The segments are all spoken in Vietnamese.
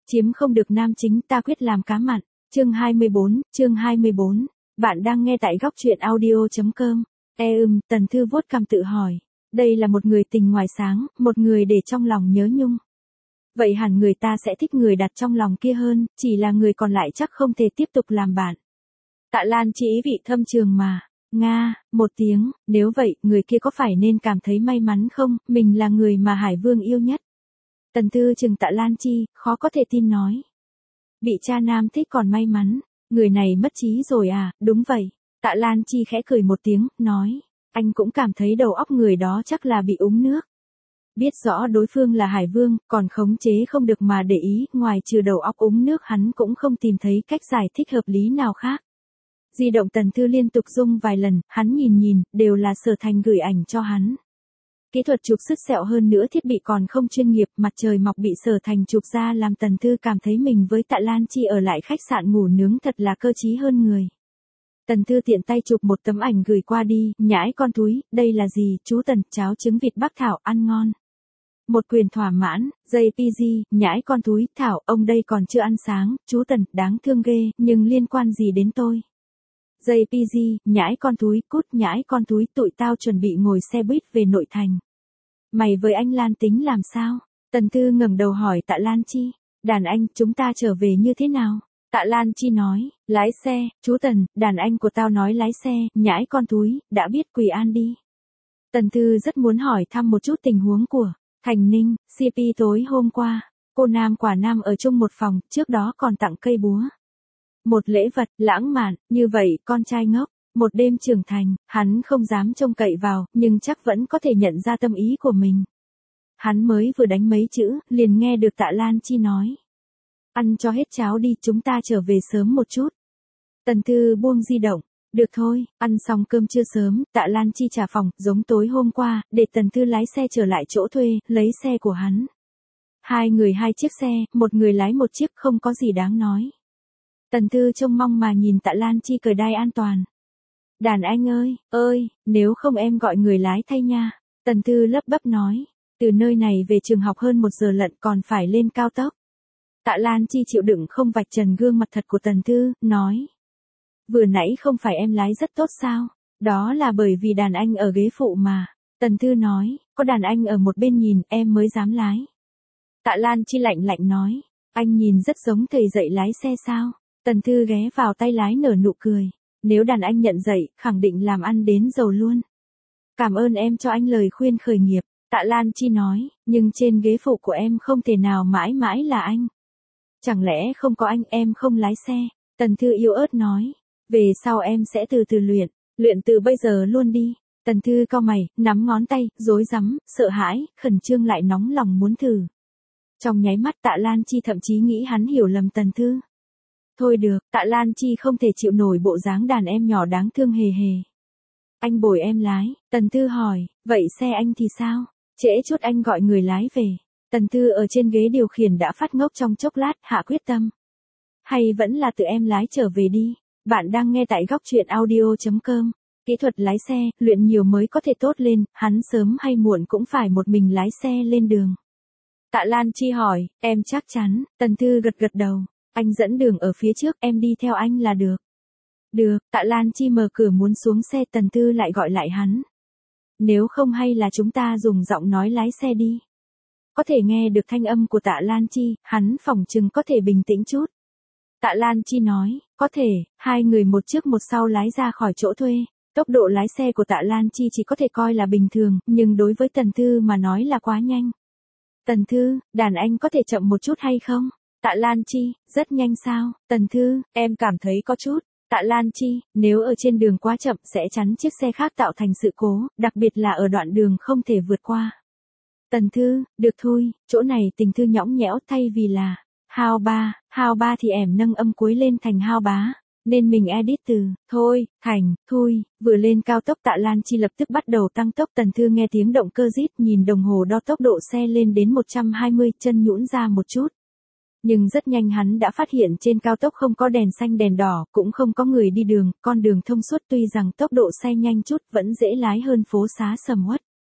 Chiếm không được nam chính ta quyết làm cá mặn. Chương 24, bạn đang nghe tại góc truyện audio.com. Tần Thư vuốt cằm tự hỏi. Đây là một người tình ngoài sáng, một người để trong lòng nhớ nhung. Vậy hẳn người ta sẽ thích người đặt trong lòng kia hơn, chỉ là người còn lại chắc không thể tiếp tục làm bạn. Tạ Lan Chi ý vị thâm trường mà. Nga, một tiếng, nếu vậy, người kia có phải nên cảm thấy may mắn không, mình là người mà Hải Vương yêu nhất. Tần Thư chừng Tạ Lan Chi, khó có thể tin nói. Bị cha nam thích còn may mắn, người này mất trí rồi à, đúng vậy. Tạ Lan Chi khẽ cười một tiếng, nói, anh cũng cảm thấy đầu óc người đó chắc là bị úng nước. Biết rõ đối phương là Hải Vương, còn khống chế không được mà để ý, ngoài trừ đầu óc úng nước hắn cũng không tìm thấy cách giải thích hợp lý nào khác. Di động Tần Thư liên tục rung vài lần, hắn nhìn, đều là Sở Thành gửi ảnh cho hắn. Kỹ thuật chụp sứt sẹo hơn nữa thiết bị còn không chuyên nghiệp, mặt trời mọc bị Sở Thành chụp ra làm Tần Thư cảm thấy mình với Tạ Lan Chi ở lại khách sạn ngủ nướng thật là cơ trí hơn người. Tần Thư tiện tay chụp một tấm ảnh gửi qua đi, nhãi con túi, đây là gì, chú Tần, cháo trứng vịt Bắc Thảo, ăn ngon. Một quyền thỏa mãn, JPG, nhãi con túi, Thảo, ông đây còn chưa ăn sáng, chú Tần, đáng thương ghê, nhưng liên quan gì đến tôi. JPG, nhãi con túi, cút nhãi con túi, tụi tao chuẩn bị ngồi xe buýt về nội thành. Mày với anh Lan tính làm sao? Tần Thư ngẩng đầu hỏi Tạ Lan Chi, đàn anh, chúng ta trở về như thế nào? Tạ Lan Chi nói, lái xe, chú Tần, đàn anh của tao nói lái xe, nhãi con túi, đã biết Quỳ An đi. Tần Thư rất muốn hỏi thăm một chút tình huống của Thành Ninh, CP tối hôm qua, cô Nam quả Nam ở chung một phòng, trước đó còn tặng cây búa. Một lễ vật, lãng mạn, như vậy, con trai ngốc, một đêm trưởng thành, hắn không dám trông cậy vào, nhưng chắc vẫn có thể nhận ra tâm ý của mình. Hắn mới vừa đánh mấy chữ, liền nghe được Tạ Lan Chi nói. Ăn cho hết cháo đi, chúng ta trở về sớm một chút. Tần Thư buông di động, được thôi, ăn xong cơm trưa sớm, Tạ Lan Chi trả phòng, giống tối hôm qua, để Tần Thư lái xe trở lại chỗ thuê, lấy xe của hắn. Hai người hai chiếc xe, một người lái một chiếc không có gì đáng nói. Tần Thư trông mong mà nhìn Tạ Lan Chi cởi đai an toàn. Đàn anh ơi, nếu không em gọi người lái thay nha. Tần Thư lấp bấp nói, từ nơi này về trường học hơn 1 giờ lận còn phải lên cao tốc. Tạ Lan Chi chịu đựng không vạch trần gương mặt thật của Tần Thư, nói. Vừa nãy không phải em lái rất tốt sao? Đó là bởi vì đàn anh ở ghế phụ mà. Tần Thư nói, có đàn anh ở một bên nhìn em mới dám lái. Tạ Lan Chi lạnh nói, anh nhìn rất giống thầy dạy lái xe sao? Tần Thư ghé vào tay lái nở nụ cười. Nếu đàn anh nhận dạy, khẳng định làm ăn đến giàu luôn. Cảm ơn em cho anh lời khuyên khởi nghiệp. Tạ Lan Chi nói, nhưng trên ghế phụ của em không thể nào mãi mãi là anh. Chẳng lẽ không có anh em không lái xe? Tần Thư yếu ớt nói, về sau em sẽ từ từ luyện từ bây giờ luôn đi. Tần Thư cau mày, nắm ngón tay, rối rắm, sợ hãi, khẩn trương lại nóng lòng muốn thử. Trong nháy mắt Tạ Lan Chi thậm chí nghĩ hắn hiểu lầm Tần Thư. Thôi được, Tạ Lan Chi không thể chịu nổi bộ dáng đàn em nhỏ đáng thương hề hề. Anh bồi em lái, Tần Thư hỏi, vậy xe anh thì sao? Trễ chút anh gọi người lái về. Tần Thư ở trên ghế điều khiển đã phát ngốc trong chốc lát, hạ quyết tâm. Hay vẫn là tự em lái trở về đi. Bạn đang nghe tại góc truyện audio.com. Kỹ thuật lái xe, luyện nhiều mới có thể tốt lên, hắn sớm hay muộn cũng phải một mình lái xe lên đường. Tạ Lan Chi hỏi, em chắc chắn? Tần Thư gật đầu. Anh dẫn đường ở phía trước, em đi theo anh là được. Được, Tạ Lan Chi mở cửa muốn xuống xe, Tần Thư lại gọi lại hắn. Nếu không hay là chúng ta dùng giọng nói lái xe đi. Có thể nghe được thanh âm của Tạ Lan Chi, hắn phỏng chừng có thể bình tĩnh chút. Tạ Lan Chi nói, có thể, hai người một trước một sau lái ra khỏi chỗ thuê. Tốc độ lái xe của Tạ Lan Chi chỉ có thể coi là bình thường, nhưng đối với Tần Thư mà nói là quá nhanh. Tần Thư, đàn anh có thể chậm một chút hay không? Tạ Lan Chi, rất nhanh sao? Tần Thư, em cảm thấy có chút. Tạ Lan Chi, nếu ở trên đường quá chậm sẽ chắn chiếc xe khác tạo thành sự cố, đặc biệt là ở đoạn đường không thể vượt qua. Tần Thư, được thôi, chỗ này Tình Thư nhõng nhẽo thay vì là hao ba thì em nâng âm cuối lên thành hao bá, nên mình edit từ thôi, thành, thui, vừa lên cao tốc Tạ Lan Chi lập tức bắt đầu tăng tốc. Tần Thư nghe tiếng động cơ rít, nhìn đồng hồ đo tốc độ xe lên đến 120, chân nhũn ra một chút. Nhưng rất nhanh hắn đã phát hiện trên cao tốc không có đèn xanh đèn đỏ, cũng không có người đi đường, con đường thông suốt tuy rằng tốc độ xe nhanh chút vẫn dễ lái hơn phố xá sầm uất.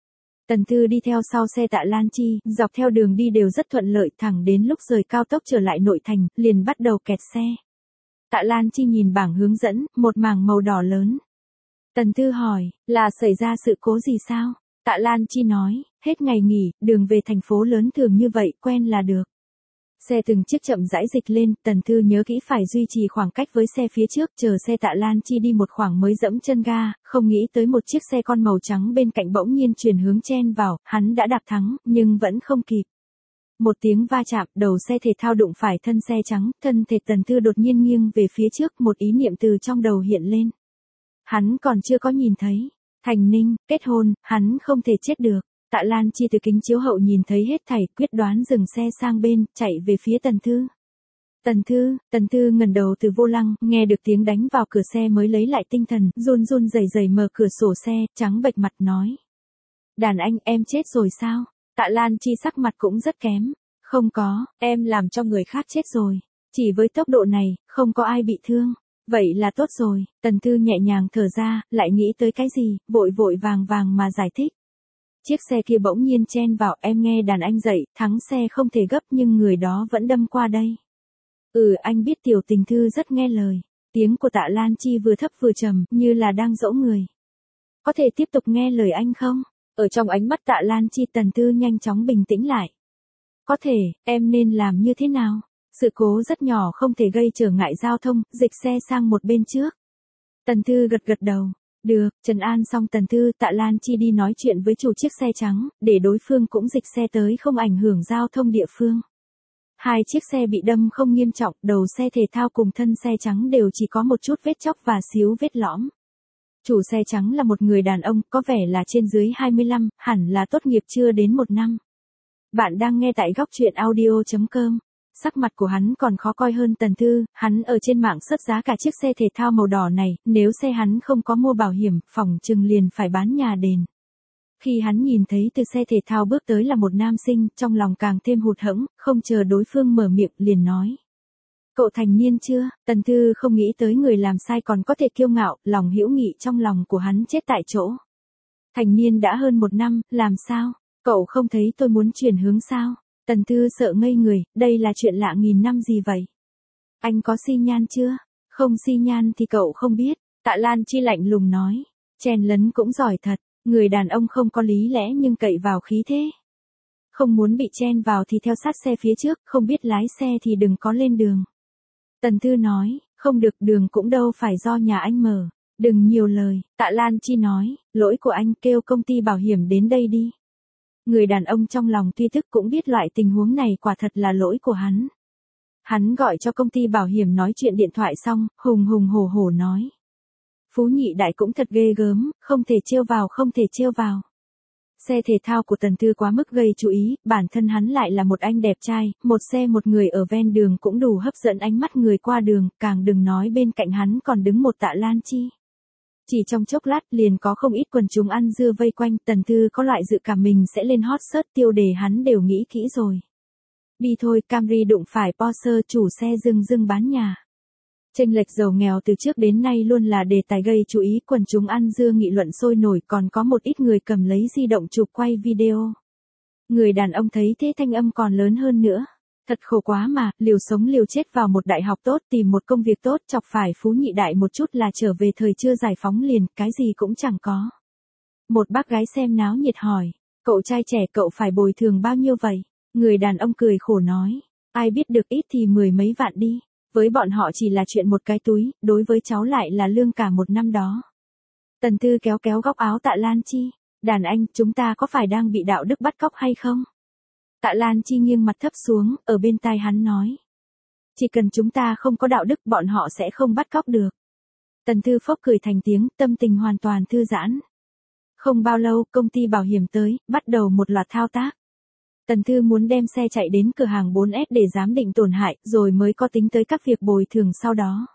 Tần Thư đi theo sau xe Tạ Lan Chi, dọc theo đường đi đều rất thuận lợi, thẳng đến lúc rời cao tốc trở lại nội thành, liền bắt đầu kẹt xe. Tạ Lan Chi nhìn bảng hướng dẫn, một mảng màu đỏ lớn. Tần Thư hỏi, là xảy ra sự cố gì sao? Tạ Lan Chi nói, hết ngày nghỉ, đường về thành phố lớn thường như vậy, quen là được. Xe từng chiếc chậm rãi dịch lên, Tần Thư nhớ kỹ phải duy trì khoảng cách với xe phía trước, chờ xe Tạ Lan Chi đi một khoảng mới dẫm chân ga, không nghĩ tới một chiếc xe con màu trắng bên cạnh bỗng nhiên chuyển hướng chen vào, hắn đã đạp thắng, nhưng vẫn không kịp. Một tiếng va chạm, đầu xe thể thao đụng phải thân xe trắng, thân thể Tần Thư đột nhiên nghiêng về phía trước, một ý niệm từ trong đầu hiện lên. Hắn còn chưa có nhìn thấy. Thành Ninh, kết hôn, hắn không thể chết được. Tạ Lan Chi từ kính chiếu hậu nhìn thấy hết thảy, quyết đoán dừng xe sang bên, chạy về phía Tần Thư. Tần Thư ngẩng đầu từ vô lăng, nghe được tiếng đánh vào cửa xe mới lấy lại tinh thần, run run rẩy rẩy mở cửa sổ xe, trắng bệch mặt nói. Đàn anh, em chết rồi sao? Tạ Lan Chi sắc mặt cũng rất kém. Không có, em làm cho người khác chết rồi. Chỉ với tốc độ này, không có ai bị thương. Vậy là tốt rồi, Tần Thư nhẹ nhàng thở ra, lại nghĩ tới cái gì, vội vội vàng vàng mà giải thích. Chiếc xe kia bỗng nhiên chen vào, em nghe đàn anh dậy, thắng xe không thể gấp nhưng người đó vẫn đâm qua đây. Anh biết tiểu tình Thư rất nghe lời. Tiếng của Tạ Lan Chi vừa thấp vừa trầm, như là đang dỗ người. Có thể tiếp tục nghe lời anh không? Ở trong ánh mắt Tạ Lan Chi, Tần Thư nhanh chóng bình tĩnh lại. Có thể, em nên làm như thế nào? Sự cố rất nhỏ không thể gây trở ngại giao thông, dịch xe sang một bên trước. Tần Thư gật gật đầu. Được, trấn an xong Tần Thư, Tạ Lan Chi đi nói chuyện với chủ chiếc xe trắng, để đối phương cũng dịch xe tới không ảnh hưởng giao thông địa phương. Hai chiếc xe bị đâm không nghiêm trọng, đầu xe thể thao cùng thân xe trắng đều chỉ có một chút vết chóc và xíu vết lõm. Chủ xe trắng là một người đàn ông, có vẻ là trên dưới 25, hẳn là tốt nghiệp chưa đến 1 năm. Bạn đang nghe tại góc truyện audio.com. Sắc mặt của hắn còn khó coi hơn Tần Thư, hắn ở trên mạng search giá cả chiếc xe thể thao màu đỏ này, nếu xe hắn không có mua bảo hiểm, phỏng chừng liền phải bán nhà đền. Khi hắn nhìn thấy từ xe thể thao bước tới là một nam sinh, trong lòng càng thêm hụt hẫng, không chờ đối phương mở miệng, liền nói. Cậu thành niên chưa? Tần Thư không nghĩ tới người làm sai còn có thể kiêu ngạo, lòng hữu nghị trong lòng của hắn chết tại chỗ. Thành niên đã hơn 1 năm, làm sao? Cậu không thấy tôi muốn chuyển hướng sao? Tần Thư sợ ngây người, đây là chuyện lạ nghìn năm gì vậy? Anh có xi nhan chưa? Không xi nhan thì cậu không biết. Tạ Lan Chi lạnh lùng nói. Chen lấn cũng giỏi thật, người đàn ông không có lý lẽ nhưng cậy vào khí thế. Không muốn bị chen vào thì theo sát xe phía trước, không biết lái xe thì đừng có lên đường. Tần Thư nói, không được, đường cũng đâu phải do nhà anh mở. Đừng nhiều lời, Tạ Lan Chi nói, lỗi của anh, kêu công ty bảo hiểm đến đây đi. Người đàn ông trong lòng tuy tức cũng biết loại tình huống này quả thật là lỗi của hắn. Hắn gọi cho công ty bảo hiểm nói chuyện điện thoại xong, hùng hùng hổ hổ nói. Phú Nhị Đại cũng thật ghê gớm, không thể trêu vào, không thể trêu vào. Xe thể thao của Tần Thư quá mức gây chú ý, bản thân hắn lại là một anh đẹp trai, một xe một người ở ven đường cũng đủ hấp dẫn ánh mắt người qua đường, càng đừng nói bên cạnh hắn còn đứng một Tạ Lan Chi. Chỉ trong chốc lát liền có không ít quần chúng ăn dưa vây quanh, Tần Thư có loại dự cảm mình sẽ lên hot search, tiêu đề hắn đều nghĩ kỹ rồi. Đi thôi, Camry đụng phải Porsche, chủ xe dưng bán nhà. Chênh lệch giàu nghèo từ trước đến nay luôn là đề tài gây chú ý, quần chúng ăn dưa nghị luận sôi nổi, còn có một ít người cầm lấy di động chụp quay video. Người đàn ông thấy thế thanh âm còn lớn hơn nữa. Thật khổ quá mà, liều sống liều chết vào một đại học tốt, tìm một công việc tốt, chọc phải Phú Nhị Đại một chút là trở về thời chưa giải phóng liền, cái gì cũng chẳng có. Một bác gái xem náo nhiệt hỏi, cậu trai trẻ cậu phải bồi thường bao nhiêu vậy? Người đàn ông cười khổ nói, ai biết được, ít thì 10 mấy vạn đi. Với bọn họ chỉ là chuyện một cái túi, đối với cháu lại là lương cả 1 năm đó. Tần Thư kéo kéo góc áo Tạ Lan Chi, đàn anh, chúng ta có phải đang bị đạo đức bắt cóc hay không? Tạ Lan Chi nghiêng mặt thấp xuống, ở bên tai hắn nói. Chỉ cần chúng ta không có đạo đức, bọn họ sẽ không bắt cóc được. Tần Thư phốc cười thành tiếng, tâm tình hoàn toàn thư giãn. Không bao lâu, công ty bảo hiểm tới, bắt đầu một loạt thao tác. Tần Thư muốn đem xe chạy đến cửa hàng 4S để giám định tổn hại, rồi mới có tính tới các việc bồi thường sau đó.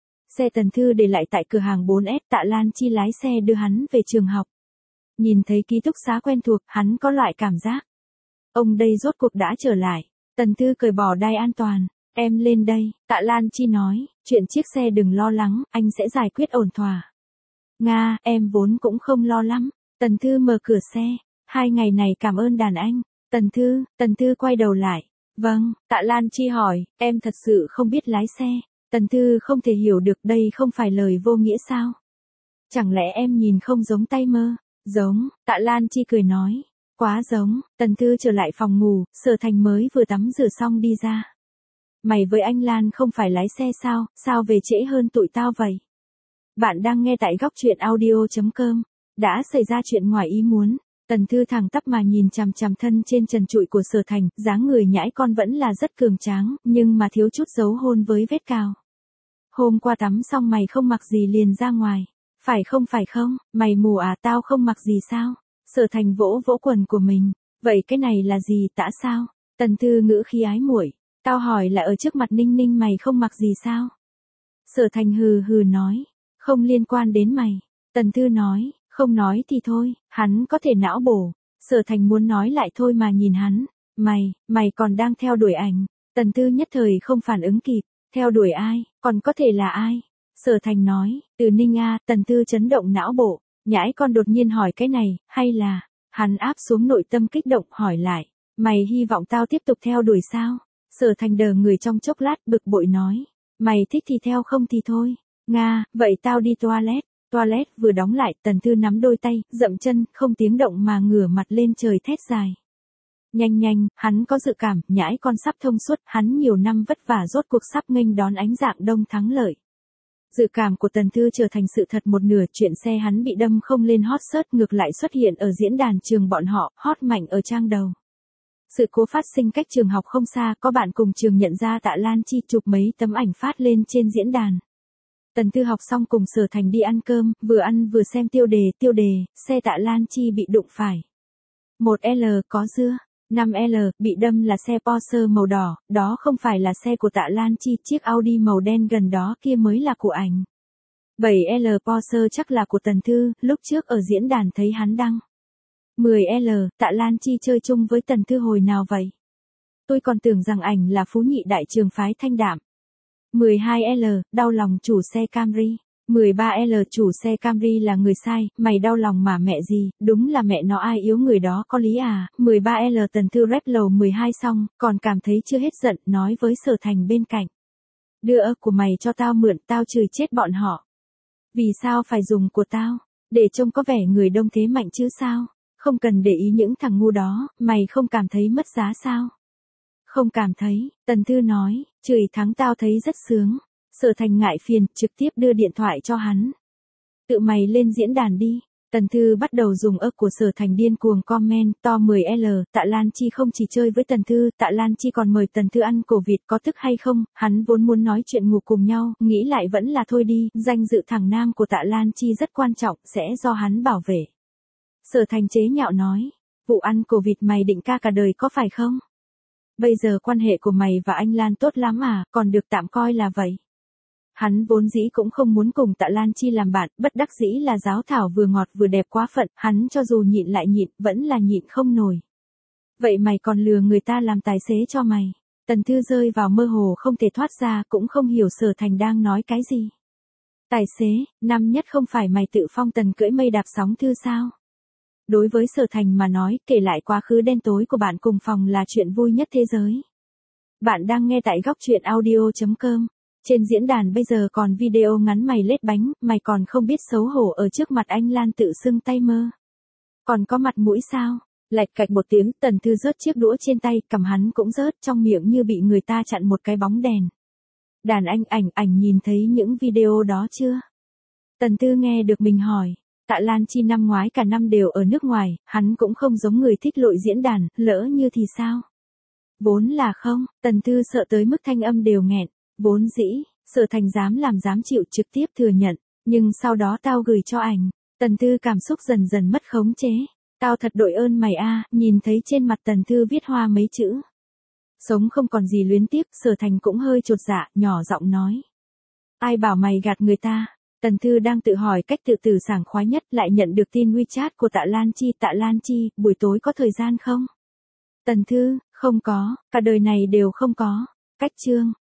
Xe Tần Thư để lại tại cửa hàng 4S, Tạ Lan Chi lái xe đưa hắn về trường học. Nhìn thấy ký túc xá quen thuộc, hắn có loại cảm giác. Ông đây rốt cuộc đã trở lại. Tần Thư cởi bỏ đai an toàn. Em lên đây, Tạ Lan Chi nói, chuyện chiếc xe đừng lo lắng, anh sẽ giải quyết ổn thỏa. Nga, em vốn cũng không lo lắm. Tần Thư mở cửa xe. 2 ngày này cảm ơn đàn anh. Tần Thư quay đầu lại. Vâng, Tạ Lan Chi hỏi, em thật sự không biết lái xe. Tần Thư không thể hiểu được đây không phải lời vô nghĩa sao? Chẳng lẽ em nhìn không giống tay mơ? Giống, Tạ Lan Chi cười nói. Quá giống, Tần Thư trở lại phòng ngủ, Sở Thành mới vừa tắm rửa xong đi ra. Mày với anh Lan không phải lái xe sao, sao về trễ hơn tụi tao vậy? Bạn đang nghe tại góc truyện audio.com. Đã xảy ra chuyện ngoài ý muốn. Tần Thư thẳng tắp mà nhìn chằm chằm thân trên trần trụi của Sở Thành, dáng người nhãi con vẫn là rất cường tráng, nhưng mà thiếu chút dấu hôn với vết cào. Hôm qua tắm xong mày không mặc gì liền ra ngoài. Phải không, mày mù à, tao không mặc gì sao? Sở Thành vỗ vỗ quần của mình. Vậy cái này là gì tã sao? Tần Thư ngữ khí ái muội. Tao hỏi là ở trước mặt Ninh Ninh mày không mặc gì sao? Sở Thành hừ hừ nói. Không liên quan đến mày. Tần Thư nói, không nói thì thôi, hắn có thể não bổ. Sở Thành muốn nói lại thôi mà nhìn hắn. Mày còn đang theo đuổi ảnh. Tần Thư nhất thời không phản ứng kịp. Theo đuổi ai, còn có thể là ai? Sở Thành nói, từ Ninh A. Tần Thư chấn động não bộ. Nhãi con đột nhiên hỏi cái này, hay là, hắn áp xuống nội tâm kích động hỏi lại. Mày hy vọng tao tiếp tục theo đuổi sao? Sở Thành đờ người trong chốc lát bực bội nói. Mày thích thì theo không thì thôi. Nga, vậy tao đi toilet. Toilet vừa đóng lại, Tần Thư nắm đôi tay, dậm chân, không tiếng động mà ngửa mặt lên trời thét dài. Nhanh, hắn có dự cảm, nhãi con sắp thông suốt, hắn nhiều năm vất vả rốt cuộc sắp nghênh đón ánh dạng đông thắng lợi. Dự cảm của Tần Thư trở thành sự thật một nửa, chuyện xe hắn bị đâm không lên hot search ngược lại xuất hiện ở diễn đàn trường bọn họ, hot mạnh ở trang đầu. Sự cố phát sinh cách trường học không xa, có bạn cùng trường nhận ra Tạ Lan Chi chụp mấy tấm ảnh phát lên trên diễn đàn. Tần Thư học xong cùng Sở Thành đi ăn cơm, vừa ăn vừa xem tiêu đề, xe Tạ Lan Chi bị đụng phải. 1L có dưa. 5L bị đâm là xe Porsche màu đỏ, đó không phải là xe của Tạ Lan Chi, chiếc Audi màu đen gần đó kia mới là của ảnh. 7L Porsche chắc là của Tần Thư, lúc trước ở diễn đàn thấy hắn đăng. 10L Tạ Lan Chi chơi chung với Tần Thư hồi nào vậy? Tôi còn tưởng rằng ảnh là phú nhị đại trường phái thanh đạm. 12L đau lòng chủ xe Camry. 13L chủ xe Camry là người sai, mày đau lòng mà mẹ gì, đúng là mẹ nó ai yếu người đó có lý à. 13L Tần Thư rep lầu 12 xong, còn cảm thấy chưa hết giận, nói với Sở Thành bên cạnh. Đưa ơ của mày cho tao mượn, tao chửi chết bọn họ. Vì sao phải dùng của tao? Để trông có vẻ người đông thế mạnh chứ sao? Không cần để ý những thằng ngu đó, mày không cảm thấy mất giá sao? Không cảm thấy, Tần Thư nói, chửi thắng tao thấy rất sướng. Sở Thành ngại phiền, trực tiếp đưa điện thoại cho hắn. Tự mày lên diễn đàn đi. Tần Thư bắt đầu dùng ức của Sở Thành điên cuồng comment, to 10L, Tạ Lan Chi không chỉ chơi với Tần Thư, Tạ Lan Chi còn mời Tần Thư ăn cổ vịt có tức hay không, hắn vốn muốn nói chuyện ngủ cùng nhau, nghĩ lại vẫn là thôi đi, danh dự thằng nam của Tạ Lan Chi rất quan trọng, sẽ do hắn bảo vệ. Sở Thành chế nhạo nói, vụ ăn cổ vịt mày định ca cả đời có phải không? Bây giờ quan hệ của mày và anh Lan tốt lắm à, còn được tạm coi là vậy. Hắn vốn dĩ cũng không muốn cùng Tạ Lan Chi làm bạn, bất đắc dĩ là giáo thảo vừa ngọt vừa đẹp quá phận, hắn cho dù nhịn lại nhịn, vẫn là nhịn không nổi. Vậy mày còn lừa người ta làm tài xế cho mày. Tần Thư rơi vào mơ hồ không thể thoát ra, cũng không hiểu Sở Thành đang nói cái gì. Tài xế, năm nhất không phải mày tự phong tần cưỡi mây đạp sóng Thư sao? Đối với Sở Thành mà nói, kể lại quá khứ đen tối của bạn cùng phòng là chuyện vui nhất thế giới. Bạn đang nghe tại góc truyện audio.com. Trên diễn đàn bây giờ còn video ngắn mày lết bánh, mày còn không biết xấu hổ ở trước mặt anh Lan tự xưng tay mơ. Còn có mặt mũi sao? Lạch cạch một tiếng, Tần Thư rớt chiếc đũa trên tay, cầm hắn cũng rớt, trong miệng như bị người ta chặn một cái bóng đèn. Đàn anh ảnh nhìn thấy những video đó chưa? Tần Thư nghe được mình hỏi. Tạ Lan Chi năm ngoái cả năm đều ở nước ngoài, hắn cũng không giống người thích lội diễn đàn, lỡ như thì sao? Vốn là không, Tần Thư sợ tới mức thanh âm đều nghẹn. Vốn dĩ, Sở Thành dám làm dám chịu trực tiếp thừa nhận, nhưng sau đó tao gửi cho ảnh. Tần Thư cảm xúc dần dần mất khống chế. Tao thật đội ơn mày a. Nhìn thấy trên mặt Tần Thư viết hoa mấy chữ. Sống không còn gì luyến tiếc, Sở Thành cũng hơi chột dạ, nhỏ giọng nói. Ai bảo mày gạt người ta? Tần Thư đang tự hỏi cách tự tử sảng khoái nhất, lại nhận được tin WeChat của Tạ Lan Chi. Tạ Lan Chi, buổi tối có thời gian không? Tần Thư, không có, cả đời này đều không có. Cách chương.